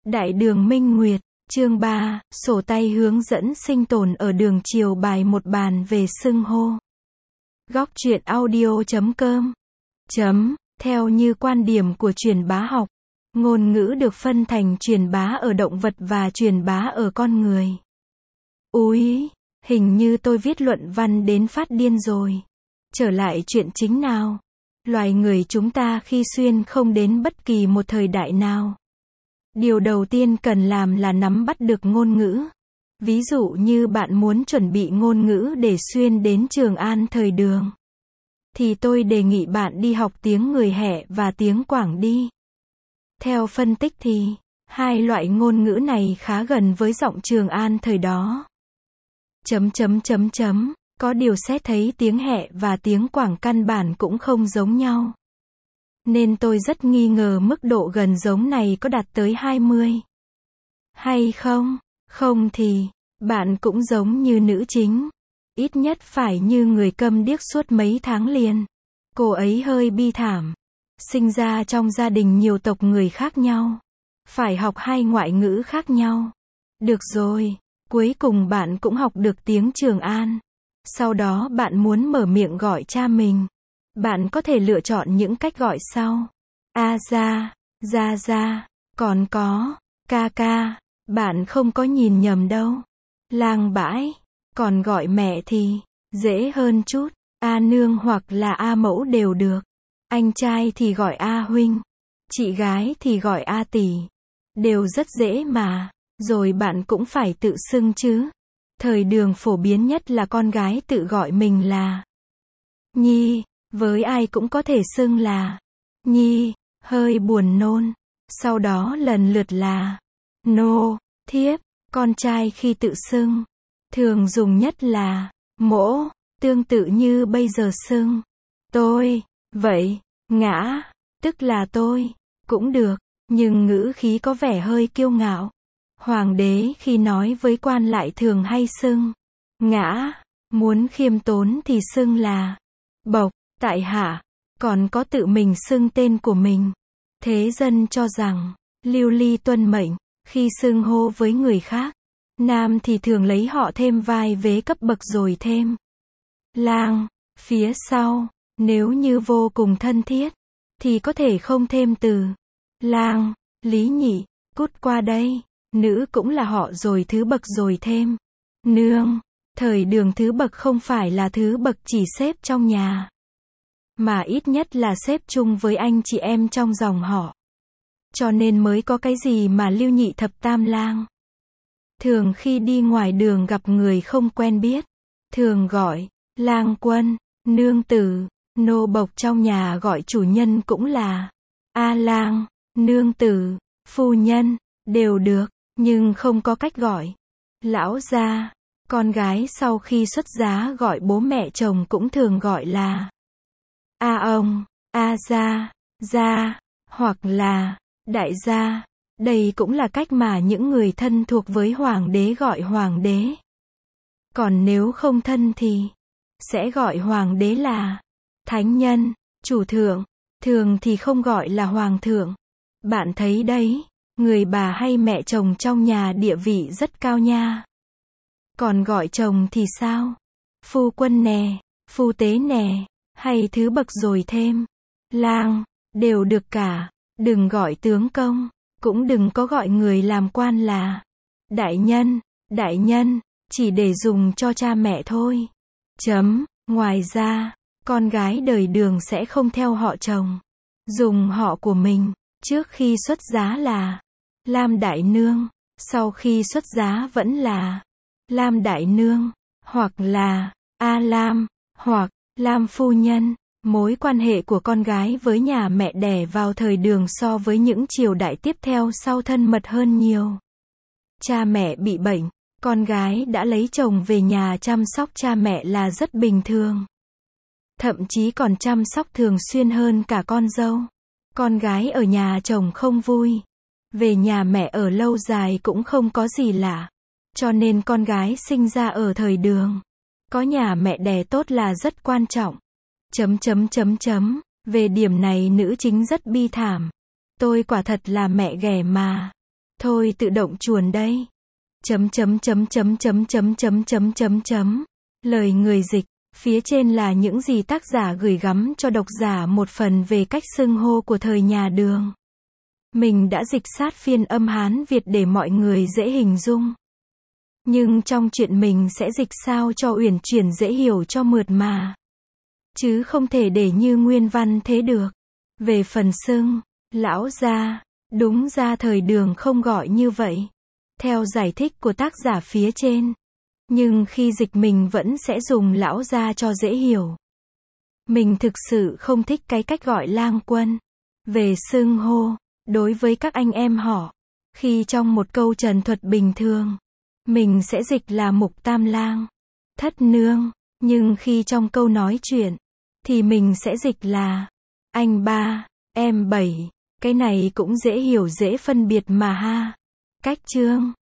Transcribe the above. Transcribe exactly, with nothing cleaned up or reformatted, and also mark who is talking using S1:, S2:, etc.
S1: Đại đường Minh Nguyệt, chương ba, sổ tay hướng dẫn sinh tồn ở đường chiều bài một bàn về xưng hô. Góc truyện audio chấm com chấm, theo như quan điểm của truyền bá học, ngôn ngữ được phân thành truyền bá ở động vật và truyền bá ở con người. Úi, hình như tôi viết luận văn đến phát điên rồi. Trở lại chuyện chính nào. Loài người chúng ta khi xuyên không đến bất kỳ một thời đại nào. Điều đầu tiên cần làm là nắm bắt được ngôn ngữ. Ví dụ như bạn muốn chuẩn bị ngôn ngữ để xuyên đến Trường An thời Đường, thì tôi đề nghị bạn đi học tiếng Người Hẹ và tiếng Quảng đi. Theo phân tích thì, hai loại ngôn ngữ này khá gần với giọng Trường An thời đó. Chấm chấm chấm chấm, có điều xét thấy tiếng Hẹ và tiếng Quảng căn bản cũng không giống nhau. Nên tôi rất nghi ngờ mức độ gần giống này có đạt tới hai mươi. Hay không? Không thì, bạn cũng giống như nữ chính. Ít nhất phải như người câm điếc suốt mấy tháng liền. Cô ấy hơi bi thảm. Sinh ra trong gia đình nhiều tộc người khác nhau. Phải học hai ngoại ngữ khác nhau. Được rồi, cuối cùng bạn cũng học được tiếng Trường An. Sau đó bạn muốn mở miệng gọi cha mình. Bạn có thể lựa chọn những cách gọi sau. A ra, ra ra, còn có, ca ca, bạn không có nhìn nhầm đâu. Lang bãi, còn gọi mẹ thì, dễ hơn chút, A nương hoặc là A mẫu đều được. Anh trai thì gọi A huynh, chị gái thì gọi A tỷ. Đều rất dễ mà, rồi bạn cũng phải tự xưng chứ. Thời Đường phổ biến nhất là con gái tự gọi mình là Nhi. Với ai cũng có thể xưng là Nhi, hơi buồn nôn. Sau đó lần lượt là Nô, Thiếp. Con trai khi tự xưng, thường dùng nhất là Mỗ, tương tự như bây giờ xưng tôi, vậy, ngã, tức là tôi, cũng được, nhưng ngữ khí có vẻ hơi kiêu ngạo. Hoàng đế khi nói với quan lại thường hay xưng ngã, muốn khiêm tốn thì xưng là Bộc. Tại hạ, còn có tự mình xưng tên của mình. Thế dân cho rằng, lưu ly tuân mệnh, khi xưng hô với người khác, nam thì thường lấy họ thêm vai vế cấp bậc rồi thêm lang, phía sau, nếu như vô cùng thân thiết, thì có thể không thêm từ lang, lý nhị, cút qua đây, nữ cũng là họ rồi thứ bậc rồi thêm nương. Thời Đường thứ bậc không phải là thứ bậc chỉ xếp trong nhà, mà ít nhất là xếp chung với anh chị em trong dòng họ. Cho nên mới có cái gì mà lưu nhị thập tam lang. Thường khi đi ngoài đường gặp người không quen biết, thường gọi lang quân, nương tử, nô bộc. Trong nhà gọi chủ nhân cũng là A lang, nương tử, phu nhân, đều được, nhưng không có cách gọi lão gia. Con gái sau khi xuất giá gọi bố mẹ chồng cũng thường gọi là A ông, A gia, gia, hoặc là đại gia. Đây cũng là cách mà những người thân thuộc với hoàng đế gọi hoàng đế. Còn nếu không thân thì sẽ gọi hoàng đế là thánh nhân, chủ thượng. Thường thì không gọi là hoàng thượng. Bạn thấy đấy, người bà hay mẹ chồng trong nhà địa vị rất cao nha. Còn gọi chồng thì sao? Phu quân nè, phu tế nè, hay thứ bậc rồi thêm lang, đều được cả. Đừng gọi tướng công, cũng đừng có gọi người làm quan là đại nhân, đại nhân, chỉ để dùng cho cha mẹ thôi. Chấm, ngoài ra, con gái đời Đường sẽ không theo họ chồng, dùng họ của mình. Trước khi xuất giá là Lam đại nương, sau khi xuất giá vẫn là Lam đại nương, hoặc là A Lam, hoặc Lam phu nhân. Mối quan hệ của con gái với nhà mẹ đẻ vào thời Đường so với những triều đại tiếp theo sau thân mật hơn nhiều. Cha mẹ bị bệnh, con gái đã lấy chồng về nhà chăm sóc cha mẹ là rất bình thường. Thậm chí còn chăm sóc thường xuyên hơn cả con dâu. Con gái ở nhà chồng không vui, về nhà mẹ ở lâu dài cũng không có gì lạ. Cho nên con gái sinh ra ở thời Đường, có nhà mẹ đẻ tốt là rất quan trọng. Chấm chấm chấm chấm, về điểm này nữ chính rất bi thảm. Tôi quả thật là mẹ ghẻ mà. Thôi tự động chuồn đây. Chấm chấm chấm chấm chấm chấm chấm chấm chấm chấm. Lời người dịch. Phía trên là những gì tác giả gửi gắm cho độc giả một phần về cách xưng hô của thời nhà Đường. Mình đã dịch sát phiên âm Hán Việt để mọi người dễ hình dung. Nhưng trong chuyện mình sẽ dịch sao cho uyển chuyển dễ hiểu cho mượt mà. Chứ không thể để như nguyên văn thế được. Về phần xưng, lão gia, đúng ra thời Đường không gọi như vậy. Theo giải thích của tác giả phía trên. Nhưng khi dịch mình vẫn sẽ dùng lão gia cho dễ hiểu. Mình thực sự không thích cái cách gọi lang quân. Về xưng hô, đối với các anh em họ, khi trong một câu trần thuật bình thường, mình sẽ dịch là mục tam lang, thất nương. Nhưng khi trong câu nói chuyện, thì mình sẽ dịch là anh ba, em bảy. Cái này cũng dễ hiểu dễ phân biệt mà ha. Cách chương